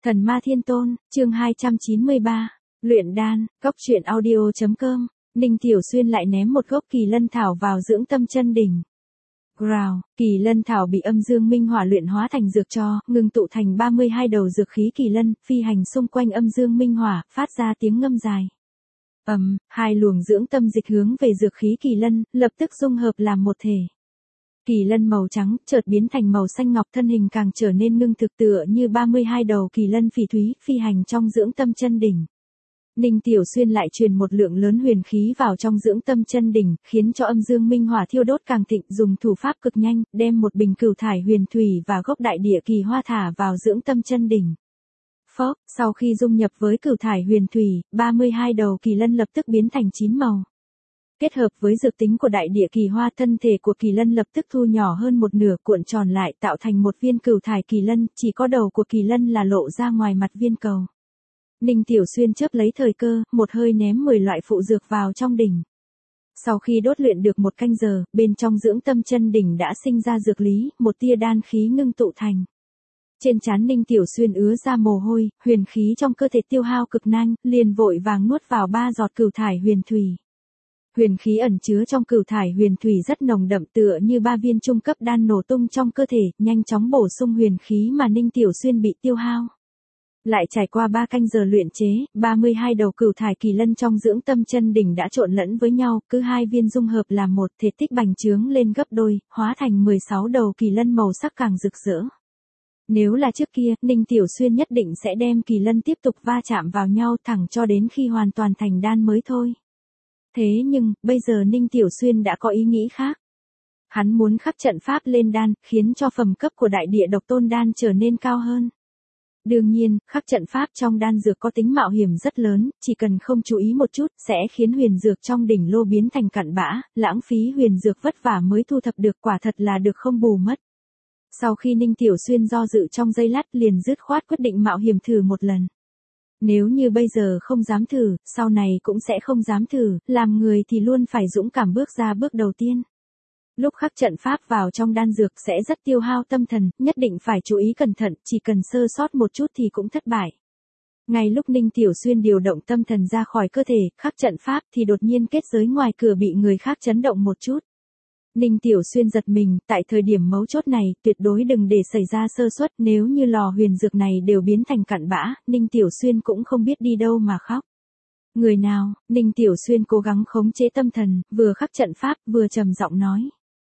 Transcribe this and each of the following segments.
Thần Ma Thiên Tôn, chương 293, luyện đan, góc truyện audio.com, Ninh Tiểu Xuyên lại ném một gốc kỳ lân thảo vào dưỡng tâm chân đỉnh. Growl, kỳ lân thảo bị âm dương minh hỏa luyện hóa thành dược cho, ngưng tụ thành 32 đầu dược khí kỳ lân, phi hành xung quanh âm dương minh hỏa, phát ra tiếng ngâm dài. Hai luồng dưỡng tâm dịch hướng về dược khí kỳ lân, lập tức dung hợp làm một thể. Kỳ lân màu trắng, chợt biến thành màu xanh ngọc, thân hình càng trở nên ngưng thực tựa như 32 đầu kỳ lân phỉ thúy, phi hành trong dưỡng tâm chân đỉnh. Ninh Tiểu Xuyên lại truyền một lượng lớn huyền khí vào trong dưỡng tâm chân đỉnh, khiến cho âm dương minh hỏa thiêu đốt càng thịnh, dùng thủ pháp cực nhanh, đem một bình cửu thải huyền thủy và gốc đại địa kỳ hoa thả vào dưỡng tâm chân đỉnh. Phốc, sau khi dung nhập với cửu thải huyền thủy, 32 đầu kỳ lân lập tức biến thành 9 màu. Kết hợp với dược tính của đại địa kỳ hoa, thân thể của kỳ lân lập tức thu nhỏ hơn một nửa, cuộn tròn lại tạo thành một viên cửu thải kỳ lân, chỉ có đầu của kỳ lân là lộ ra ngoài mặt viên cầu. Ninh Tiểu Xuyên chớp lấy thời cơ, một hơi ném 10 loại phụ dược vào trong đỉnh. Sau khi đốt luyện được một canh giờ, bên trong dưỡng tâm chân đỉnh đã sinh ra dược lý, một tia đan khí ngưng tụ thành. Trên trán Ninh Tiểu Xuyên ứa ra mồ hôi, huyền khí trong cơ thể tiêu hao cực nhanh, liền vội vàng nuốt vào 3 giọt cửu thải huyền thủy. Huyền khí ẩn chứa trong cửu thải huyền thủy rất nồng đậm, tựa như 3 viên trung cấp đan nổ tung trong cơ thể, nhanh chóng bổ sung huyền khí mà Ninh Tiểu Xuyên bị tiêu hao. Lại trải qua 3 canh giờ luyện chế, 32 đầu cửu thải kỳ lân trong dưỡng tâm chân đỉnh đã trộn lẫn với nhau, cứ 2 viên dung hợp làm một, thể tích bành trướng lên gấp đôi, hóa thành 16 đầu kỳ lân màu sắc càng rực rỡ. Nếu là trước kia, Ninh Tiểu Xuyên nhất định sẽ đem kỳ lân tiếp tục va chạm vào nhau thẳng cho đến khi hoàn toàn thành đan mới thôi. Thế nhưng, bây giờ Ninh Tiểu Xuyên đã có ý nghĩ khác. Hắn muốn khắc trận pháp lên đan, khiến cho phẩm cấp của đại địa độc tôn đan trở nên cao hơn. Đương nhiên, khắc trận pháp trong đan dược có tính mạo hiểm rất lớn, chỉ cần không chú ý một chút, sẽ khiến huyền dược trong đỉnh lô biến thành cặn bã, lãng phí huyền dược vất vả mới thu thập được, quả thật là được không bù mất. Sau khi Ninh Tiểu Xuyên do dự trong giây lát, liền dứt khoát quyết định mạo hiểm thử một lần. Nếu như bây giờ không dám thử, sau này cũng sẽ không dám thử, làm người thì luôn phải dũng cảm bước ra bước đầu tiên. Lúc khắc trận pháp vào trong đan dược sẽ rất tiêu hao tâm thần, nhất định phải chú ý cẩn thận, chỉ cần sơ sót một chút thì cũng thất bại. Ngay lúc Ninh Tiểu Xuyên điều động tâm thần ra khỏi cơ thể, khắc trận pháp thì đột nhiên kết giới ngoài cửa bị người khác chấn động một chút. Ninh Tiểu Xuyên giật mình, tại thời điểm mấu chốt này, tuyệt đối đừng để xảy ra sơ suất, nếu như lò huyền dược này đều biến thành cặn bã, Ninh Tiểu Xuyên cũng không biết đi đâu mà khóc. Người nào? Ninh Tiểu Xuyên cố gắng khống chế tâm thần, vừa khắc trận pháp, vừa trầm giọng nói.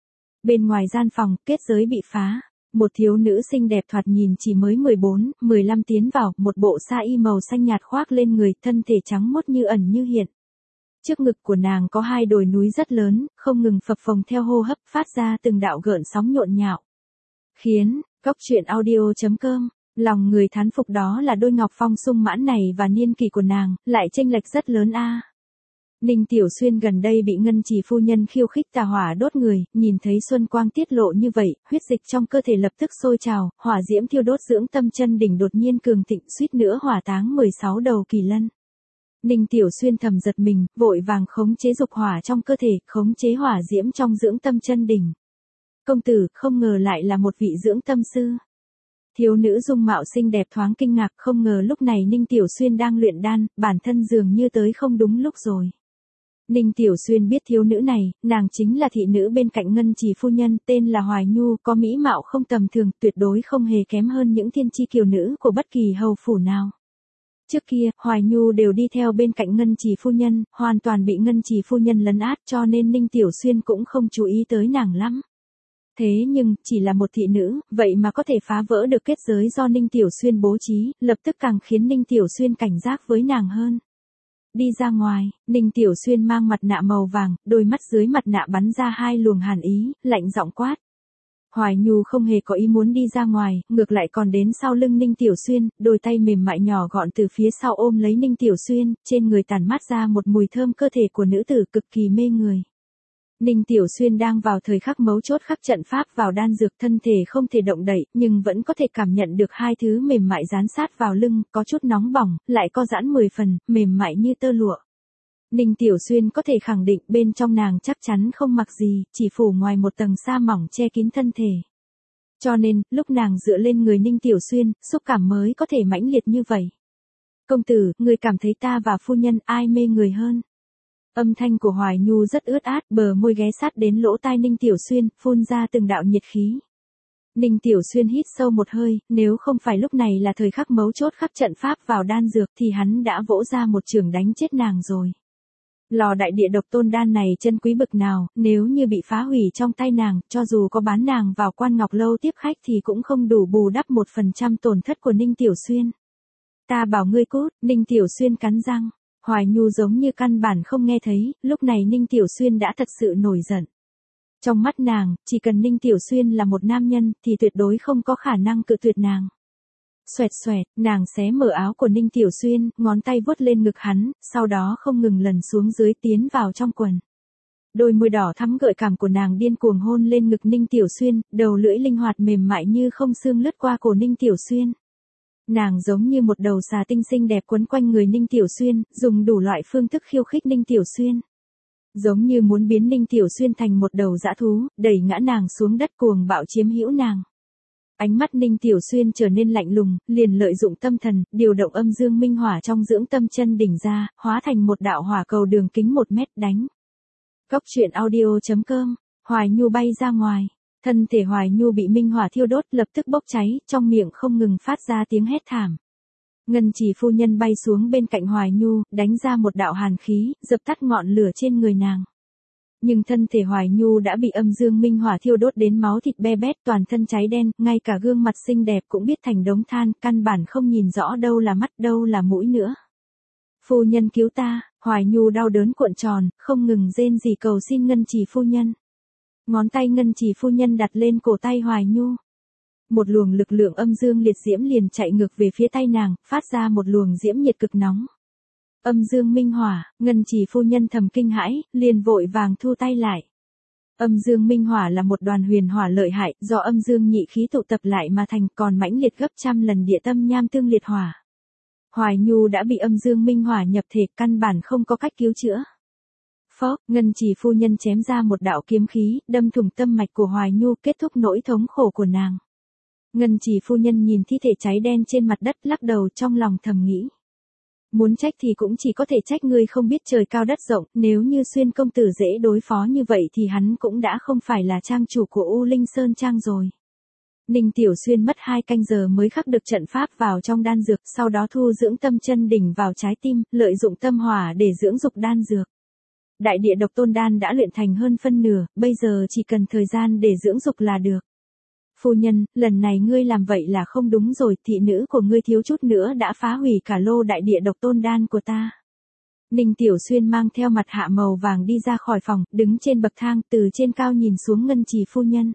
Bên ngoài gian phòng, kết giới bị phá. Một thiếu nữ xinh đẹp thoạt nhìn chỉ mới 14, 15 tiến vào, một bộ sa y màu xanh nhạt khoác lên người, thân thể trắng mốt như ẩn như hiện. Trước ngực của nàng có 2 đồi núi rất lớn, không ngừng phập phồng theo hô hấp, phát ra từng đạo gợn sóng nhộn nhạo. Khiến, góc truyện audio.com, lòng người thán phục đó là đôi ngọc phong sung mãn này và niên kỷ của nàng, lại chênh lệch rất lớn a. Ninh Tiểu Xuyên gần đây bị Ngân Trì phu nhân khiêu khích tà hỏa đốt người, nhìn thấy xuân quang tiết lộ như vậy, huyết dịch trong cơ thể lập tức sôi trào, hỏa diễm thiêu đốt dưỡng tâm chân đỉnh đột nhiên cường thịnh, suýt nữa hỏa táng 16 đầu kỳ lân. Ninh Tiểu Xuyên thầm giật mình, vội vàng khống chế dục hỏa trong cơ thể, khống chế hỏa diễm trong dưỡng tâm chân đỉnh. Công tử, không ngờ lại là một vị dưỡng tâm sư. Thiếu nữ dung mạo xinh đẹp thoáng kinh ngạc, không ngờ lúc này Ninh Tiểu Xuyên đang luyện đan, bản thân dường như tới không đúng lúc rồi. Ninh Tiểu Xuyên biết thiếu nữ này, nàng chính là thị nữ bên cạnh Ngân Trì phu nhân, tên là Hoài Nhu, có mỹ mạo không tầm thường, tuyệt đối không hề kém hơn những thiên chi kiều nữ của bất kỳ hầu phủ nào. Trước kia, Hoài Nhu đều đi theo bên cạnh Ngân Trì phu nhân, hoàn toàn bị Ngân Trì phu nhân lấn át, cho nên Ninh Tiểu Xuyên cũng không chú ý tới nàng lắm. Thế nhưng, chỉ là một thị nữ, vậy mà có thể phá vỡ được kết giới do Ninh Tiểu Xuyên bố trí, lập tức càng khiến Ninh Tiểu Xuyên cảnh giác với nàng hơn. Đi ra ngoài, Ninh Tiểu Xuyên mang mặt nạ màu vàng, đôi mắt dưới mặt nạ bắn ra 2 luồng hàn ý, lạnh giọng quát. Hoài Nhu không hề có ý muốn đi ra ngoài, ngược lại còn đến sau lưng Ninh Tiểu Xuyên, đôi tay mềm mại nhỏ gọn từ phía sau ôm lấy Ninh Tiểu Xuyên, trên người tản mát ra một mùi thơm cơ thể của nữ tử cực kỳ mê người. Ninh Tiểu Xuyên đang vào thời khắc mấu chốt khắc trận pháp vào đan dược, thân thể không thể động đậy, nhưng vẫn có thể cảm nhận được 2 thứ mềm mại dán sát vào lưng, có chút nóng bỏng, lại co giãn 10 phần, mềm mại như tơ lụa. Ninh Tiểu Xuyên có thể khẳng định bên trong nàng chắc chắn không mặc gì, chỉ phủ ngoài một tầng sa mỏng che kín thân thể. Cho nên, lúc nàng dựa lên người Ninh Tiểu Xuyên, xúc cảm mới có thể mãnh liệt như vậy. Công tử, người cảm thấy ta và phu nhân ai mê người hơn? Âm thanh của Hoài Nhu rất ướt át, bờ môi ghé sát đến lỗ tai Ninh Tiểu Xuyên, phun ra từng đạo nhiệt khí. Ninh Tiểu Xuyên hít sâu một hơi, nếu không phải lúc này là thời khắc mấu chốt khắc trận pháp vào đan dược thì hắn đã vỗ ra một chưởng đánh chết nàng rồi. Lò đại địa độc tôn đan này chân quý bực nào, nếu như bị phá hủy trong tay nàng, cho dù có bán nàng vào Quan Ngọc Lâu tiếp khách thì cũng không đủ bù đắp 1% tổn thất của Ninh Tiểu Xuyên. Ta bảo ngươi cút, Ninh Tiểu Xuyên cắn răng. Hoài Nhu giống như căn bản không nghe thấy, lúc này Ninh Tiểu Xuyên đã thật sự nổi giận. Trong mắt nàng, chỉ cần Ninh Tiểu Xuyên là một nam nhân thì tuyệt đối không có khả năng cự tuyệt nàng. Xoẹt xoẹt, nàng xé mở áo của Ninh Tiểu Xuyên, ngón tay vuốt lên ngực hắn, sau đó không ngừng lần xuống dưới tiến vào trong quần. Đôi môi đỏ thắm gợi cảm của nàng điên cuồng hôn lên ngực Ninh Tiểu Xuyên, đầu lưỡi linh hoạt mềm mại như không xương lướt qua cổ Ninh Tiểu Xuyên. Nàng giống như một đầu xà tinh xinh đẹp quấn quanh người Ninh Tiểu Xuyên, dùng đủ loại phương thức khiêu khích Ninh Tiểu Xuyên. Giống như muốn biến Ninh Tiểu Xuyên thành một đầu dã thú, đẩy ngã nàng xuống đất cuồng bạo chiếm hữu nàng. Ánh mắt Ninh Tiểu Xuyên trở nên lạnh lùng, liền lợi dụng tâm thần, điều động âm dương minh hỏa trong dưỡng tâm chân đỉnh ra, hóa thành một đạo hỏa cầu đường kính 1 mét đánh. Cốc truyện audio.com, Hoài Nhu bay ra ngoài. Thân thể Hoài Nhu bị minh hỏa thiêu đốt lập tức bốc cháy, trong miệng không ngừng phát ra tiếng hét thảm. Ngân Chỉ phu nhân bay xuống bên cạnh Hoài Nhu, đánh ra một đạo hàn khí, dập tắt ngọn lửa trên người nàng. Nhưng thân thể Hoài Nhu đã bị âm dương minh hỏa thiêu đốt đến máu thịt be bét, toàn thân cháy đen, ngay cả gương mặt xinh đẹp cũng biết thành đống than, căn bản không nhìn rõ đâu là mắt đâu là mũi nữa. Phu nhân cứu ta, Hoài Nhu đau đớn cuộn tròn, không ngừng rên rỉ cầu xin Ngân Chỉ phu nhân. Ngón tay Ngân Chỉ phu nhân đặt lên cổ tay Hoài Nhu. Một luồng lực lượng âm dương liệt diễm liền chạy ngược về phía tay nàng, phát ra một luồng diễm nhiệt cực nóng. Âm dương minh hỏa, Ngân Chỉ phu nhân thầm kinh hãi, liền vội vàng thu tay lại. Âm dương minh hỏa là một đoàn huyền hỏa lợi hại, do âm dương nhị khí tụ tập lại mà thành, còn mãnh liệt gấp trăm lần địa tâm nham tương liệt hỏa. Hoài Nhu đã bị âm dương minh hỏa nhập thể, căn bản không có cách cứu chữa. Phốc, Ngân Chỉ phu nhân chém ra một đạo kiếm khí, đâm thủng tâm mạch của Hoài Nhu, kết thúc nỗi thống khổ của nàng. Ngân Chỉ phu nhân nhìn thi thể cháy đen trên mặt đất, lắc đầu trong lòng thầm nghĩ. Muốn trách thì cũng chỉ có thể trách ngươi không biết trời cao đất rộng, nếu như Xuyên công tử dễ đối phó như vậy thì hắn cũng đã không phải là trang chủ của U Linh Sơn Trang rồi. Ninh Tiểu Xuyên mất 2 canh giờ mới khắc được trận pháp vào trong đan dược, sau đó thu dưỡng tâm chân đỉnh vào trái tim, lợi dụng tâm hỏa để dưỡng dục đan dược. Đại địa độc tôn đan đã luyện thành hơn phân nửa, bây giờ chỉ cần thời gian để dưỡng dục là được. Phu nhân, lần này ngươi làm vậy là không đúng rồi, thị nữ của ngươi thiếu chút nữa đã phá hủy cả lô đại địa độc tôn đan của ta. Ninh Tiểu Xuyên mang theo mặt hạ màu vàng đi ra khỏi phòng, đứng trên bậc thang, từ trên cao nhìn xuống Ngân Chỉ phu nhân.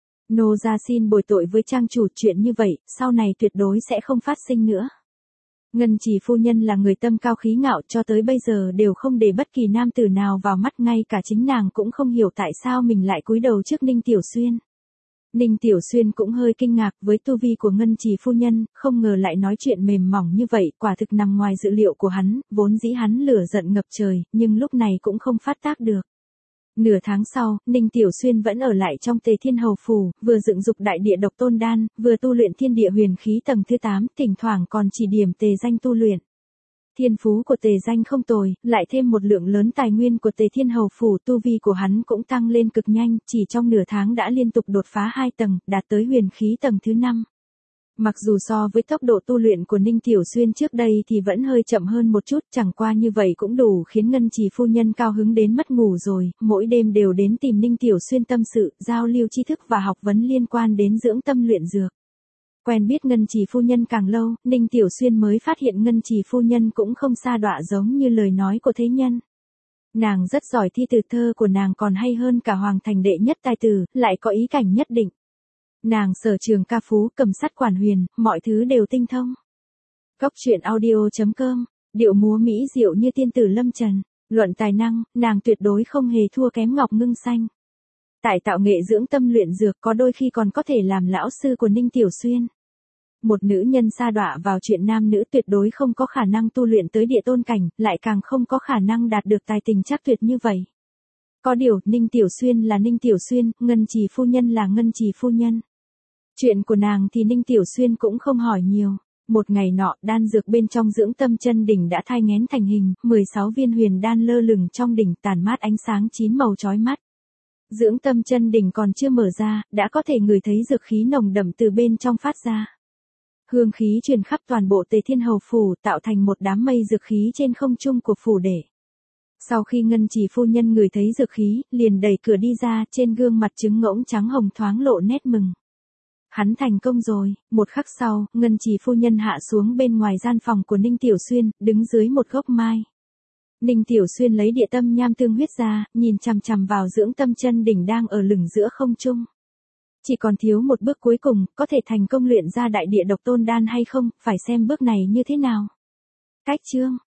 Nô gia xin bồi tội với trang chủ, chuyện như vậy, sau này tuyệt đối sẽ không phát sinh nữa. Ngân Chỉ phu nhân là người tâm cao khí ngạo, cho tới bây giờ đều không để bất kỳ nam tử nào vào mắt, ngay cả chính nàng cũng không hiểu tại sao mình lại cúi đầu trước Ninh Tiểu Xuyên. Ninh Tiểu Xuyên cũng hơi kinh ngạc với tu vi của Ngân Chỉ phu nhân, không ngờ lại nói chuyện mềm mỏng như vậy, quả thực nằm ngoài dự liệu của hắn, vốn dĩ hắn lửa giận ngập trời, nhưng lúc này cũng không phát tác được. Nửa tháng sau, Ninh Tiểu Xuyên vẫn ở lại trong Tề Thiên Hầu Phủ, vừa dựng dục đại địa độc tôn đan, vừa tu luyện thiên địa huyền khí tầng thứ 8, thỉnh thoảng còn chỉ điểm Tề Danh tu luyện. Thiên phú của Tề Danh không tồi, lại thêm một lượng lớn tài nguyên của Tề Thiên Hầu Phủ, tu vi của hắn cũng tăng lên cực nhanh, chỉ trong nửa tháng đã liên tục đột phá 2 tầng, đạt tới huyền khí tầng thứ 5. Mặc dù so với tốc độ tu luyện của Ninh Tiểu Xuyên trước đây thì vẫn hơi chậm hơn một chút, chẳng qua như vậy cũng đủ khiến Ngân Chỉ phu nhân cao hứng đến mất ngủ rồi, mỗi đêm đều đến tìm Ninh Tiểu Xuyên tâm sự, giao lưu tri thức và học vấn liên quan đến dưỡng tâm luyện dược. Quen biết Ngân Chỉ phu nhân càng lâu, Ninh Tiểu Xuyên mới phát hiện Ngân Chỉ phu nhân cũng không sa đọa giống như lời nói của thế nhân. Nàng rất giỏi, thi từ thơ của nàng còn hay hơn cả Hoàng Thành đệ nhất tài tử, lại có ý cảnh nhất định. Nàng sở trường ca phú, cầm sắt quản huyền, mọi thứ đều tinh thông. Cốc truyện audio.com, điệu múa mỹ diệu như tiên tử lâm trần, luận tài năng, nàng tuyệt đối không hề thua kém Ngọc Ngưng Xanh. Tại tạo nghệ dưỡng tâm luyện dược có đôi khi còn có thể làm lão sư của Ninh Tiểu Xuyên. Một nữ nhân sa đọa vào chuyện nam nữ tuyệt đối không có khả năng tu luyện tới địa tôn cảnh, lại càng không có khả năng đạt được tài tình chắc tuyệt như vậy. Có điều, Ninh Tiểu Xuyên là Ninh Tiểu Xuyên, Ngân Chỉ phu nhân là Ngân Chỉ phu nhân. Chuyện của nàng thì Ninh Tiểu Xuyên cũng không hỏi nhiều. Một ngày nọ, đan dược bên trong dưỡng tâm chân đỉnh đã thai nghén thành hình, 16 viên huyền đan lơ lửng trong đỉnh tản mát ánh sáng 9 màu chói mắt. Dưỡng tâm chân đỉnh còn chưa mở ra, đã có thể ngửi thấy dược khí nồng đậm từ bên trong phát ra. Hương khí truyền khắp toàn bộ Tề Thiên Hầu phủ, tạo thành một đám mây dược khí trên không trung của phủ đệ. Sau khi Ngân Chỉ phu nhân ngửi thấy dược khí, liền đẩy cửa đi ra, trên gương mặt trứng ngỗng trắng hồng thoáng lộ nét mừng. Hắn thành công rồi. Một khắc sau, Ngân Chỉ phu nhân hạ xuống bên ngoài gian phòng của Ninh Tiểu Xuyên, đứng dưới một gốc mai. Ninh Tiểu Xuyên lấy địa tâm nham tương huyết ra, nhìn chằm chằm vào dưỡng tâm chân đỉnh đang ở lửng giữa không trung. Chỉ còn thiếu một bước cuối cùng, có thể thành công luyện ra đại địa độc tôn đan hay không, phải xem bước này như thế nào. Cách chương